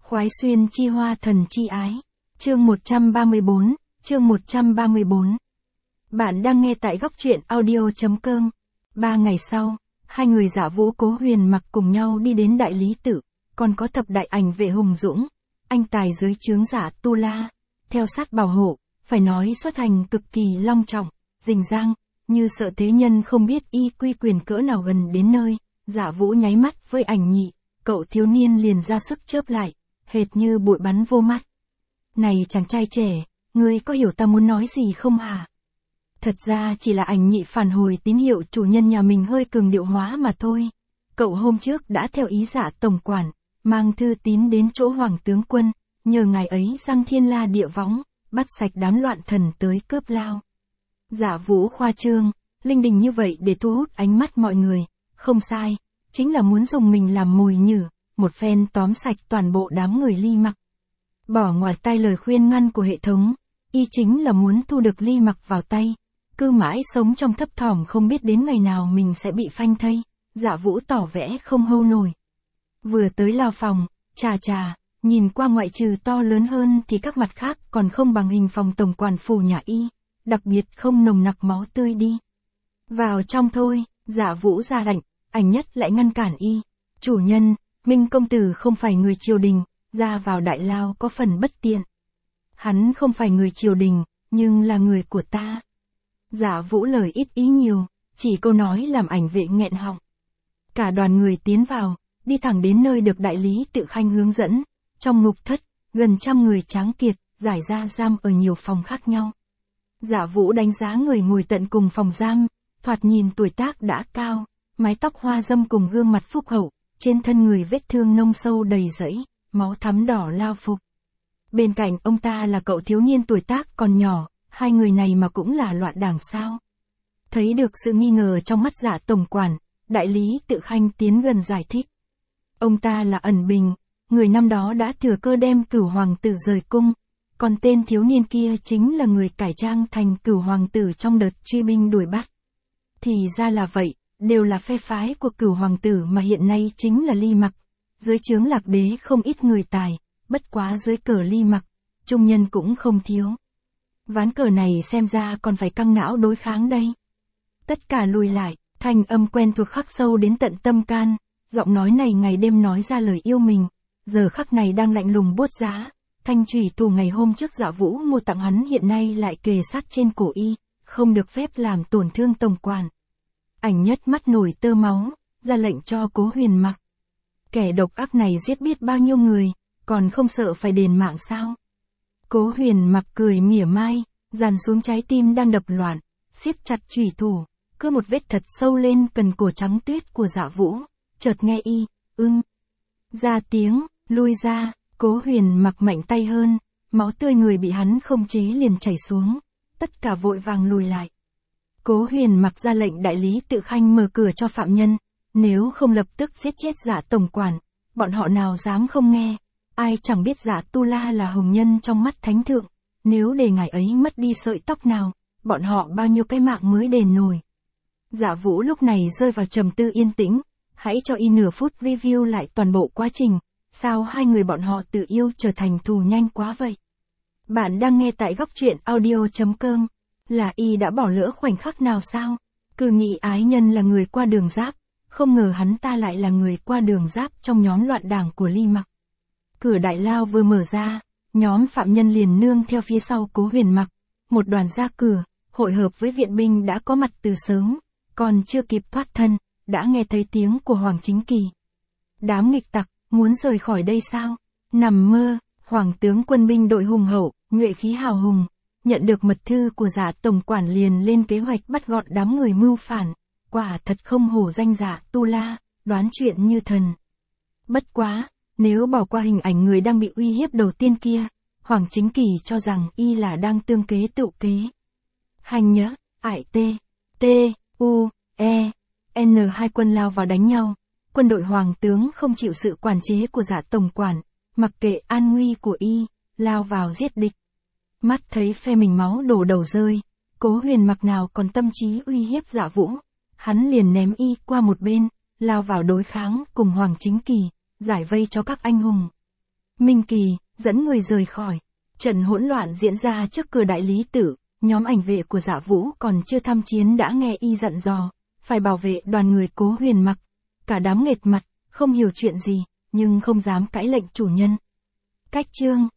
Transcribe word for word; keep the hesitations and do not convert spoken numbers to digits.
Khoái xuyên chi hoa thần chi ái. Chương một trăm ba mươi bốn, chương một trăm ba mươi bốn. Bạn đang nghe tại góc truyện audio.com. Ba ngày sau, hai người Giả Vũ Cố Huyền Mặc cùng nhau đi đến Đại Lý Tự, còn có thập đại ảnh vệ hùng dũng, anh tài dưới trướng Giả Tu La, theo sát bảo hộ, phải nói xuất hành cực kỳ long trọng, rình rang, như sợ thế nhân không biết y quy quyền cỡ nào gần đến nơi. Giả Vũ nháy mắt với Ảnh Nhị, cậu thiếu niên liền ra sức chớp lại, hệt như bụi bắn vô mắt. Này chàng trai trẻ, ngươi có hiểu ta muốn nói gì không hả? Thật ra chỉ là Ảnh Nhị phản hồi tín hiệu chủ nhân nhà mình hơi cường điệu hóa mà thôi. Cậu hôm trước đã theo ý Giả tổng quản, mang thư tín đến chỗ Hoàng tướng quân, nhờ ngài ấy giăng thiên la địa võng, bắt sạch đám loạn thần tới cướp lao. Giả Vũ khoa trương, linh đình như vậy để thu hút ánh mắt mọi người, không sai, chính là muốn dùng mình làm mồi nhử, một phen tóm sạch toàn bộ đám người Ly Mặc. Bỏ ngoài tai lời khuyên ngăn của hệ thống, y chính là muốn thu được Ly Mặc vào tay, cứ mãi sống trong thấp thỏm không biết đến ngày nào mình sẽ bị phanh thây. Giả Vũ tỏ vẻ không hâu nổi. Vừa tới lao phòng, chà chà, nhìn qua ngoại trừ to lớn hơn thì các mặt khác còn không bằng hình phòng tổng quản phủ nhà y, đặc biệt không nồng nặc máu tươi đi. Vào trong thôi, Giả Vũ ra lệnh, Ảnh Nhất lại ngăn cản y. Chủ nhân, Minh công tử không phải người triều đình, ra vào đại lao có phần bất tiện. Hắn không phải người triều đình, nhưng là người của ta. Giả Vũ lời ít ý nhiều, chỉ câu nói làm Ảnh vệ nghẹn họng. Cả đoàn người tiến vào, đi thẳng đến nơi được Đại Lý Tự Khanh hướng dẫn. Trong ngục thất, gần trăm người tráng kiệt, giải ra giam ở nhiều phòng khác nhau. Giả Vũ đánh giá người ngồi tận cùng phòng giam, thoạt nhìn tuổi tác đã cao, mái tóc hoa râm cùng gương mặt phúc hậu, trên thân người vết thương nông sâu đầy rẫy, máu thắm đỏ lao phục. Bên cạnh ông ta là cậu thiếu niên tuổi tác còn nhỏ, hai người này mà cũng là loạn đảng sao? Thấy được sự nghi ngờ trong mắt Giả tổng quản, Đại Lý Tự Khanh tiến gần giải thích. Ông ta là Ẩn Bình, người năm đó đã thừa cơ đem Cửu hoàng tử rời cung, còn tên thiếu niên kia chính là người cải trang thành Cửu hoàng tử trong đợt truy binh đuổi bắt. Thì ra là vậy, đều là phe phái của Cửu hoàng tử mà hiện nay chính là Ly Mặc. Dưới trướng Lạc Đế không ít người tài, bất quá dưới cờ Ly Mặc, trung nhân cũng không thiếu. Ván cờ này xem ra còn phải căng não đối kháng đây. Tất cả lùi lại, thanh âm quen thuộc khắc sâu đến tận tâm can, giọng nói này ngày đêm nói ra lời yêu mình, giờ khắc này đang lạnh lùng buốt giá. Thanh chủy thủ ngày hôm trước Giả Vũ mua tặng hắn hiện nay lại kề sát trên cổ y, không được phép làm tổn thương tổng quản. Ảnh Nhất mắt nổi tơ máu, ra lệnh cho Cố Huyền Mặc. Kẻ độc ác này giết biết bao nhiêu người, còn không sợ phải đền mạng sao? Cố Huyền Mặc cười mỉa mai, dàn xuống trái tim đang đập loạn, siết chặt chủy thủ, cưa một vết thật sâu lên cần cổ trắng tuyết của Giả Vũ. Chợt nghe y, ưng, ra tiếng, lui ra. Cố Huyền Mặc mạnh tay hơn, máu tươi người bị hắn không chế liền chảy xuống, tất cả vội vàng lùi lại. Cố Huyền Mặc ra lệnh Đại Lý Tự Khanh mở cửa cho phạm nhân, nếu không lập tức giết chết Giả tổng quản, bọn họ nào dám không nghe, ai chẳng biết Giả Tu La là hồng nhân trong mắt thánh thượng, nếu để ngài ấy mất đi sợi tóc nào, bọn họ bao nhiêu cái mạng mới đền nổi. Giả Vũ lúc này rơi vào trầm tư yên tĩnh, hãy cho y nửa phút review lại toàn bộ quá trình. Sao hai người bọn họ tự yêu trở thành thù nhanh quá vậy? Bạn đang nghe tại góc truyện audio.com. Là y đã bỏ lỡ khoảnh khắc nào sao? Cứ nghĩ ái nhân là người qua đường giáp, không ngờ hắn ta lại là người qua đường giáp trong nhóm loạn đảng của Ly Mặc. Cửa đại lao vừa mở ra, nhóm phạm nhân liền nương theo phía sau Cố Huyền Mặc. Một đoàn ra cửa, hội hợp với viện binh đã có mặt từ sớm, còn chưa kịp thoát thân, đã nghe thấy tiếng của Hoàng Chính Kỳ. Đám nghịch tặc, muốn rời khỏi đây sao? Nằm mơ, Hoàng tướng quân binh đội hùng hậu, nhuệ khí hào hùng, nhận được mật thư của Giả tổng quản liền lên kế hoạch bắt gọn đám người mưu phản, quả thật không hổ danh Giả Tu La, đoán chuyện như thần. Bất quá, nếu bỏ qua hình ảnh người đang bị uy hiếp đầu tiên kia, Hoàng Chính Kỳ cho rằng y là đang tương kế tự kế. Hành nhớ, ải T, T, U, E, N hai quân lao vào đánh nhau. Quân đội hoàng tướng không chịu sự quản chế của Giả tổng quản, mặc kệ an nguy của y, lao vào giết địch. Mắt thấy phe mình máu đổ đầu rơi, Cố Huyền Mặc nào còn tâm trí uy hiếp Giả Vũ, hắn liền ném y qua một bên, lao vào đối kháng cùng Hoàng Chính Kỳ, giải vây cho các anh hùng. Minh Kỳ, dẫn người rời khỏi. Trận hỗn loạn diễn ra trước cửa đại lý tự, nhóm ảnh vệ của Dạ Vũ còn chưa tham chiến đã nghe y dặn dò, phải bảo vệ đoàn người Cố Huyền Mặc. Cả đám nghệt mặt, không hiểu chuyện gì, nhưng không dám cãi lệnh chủ nhân. Cách chương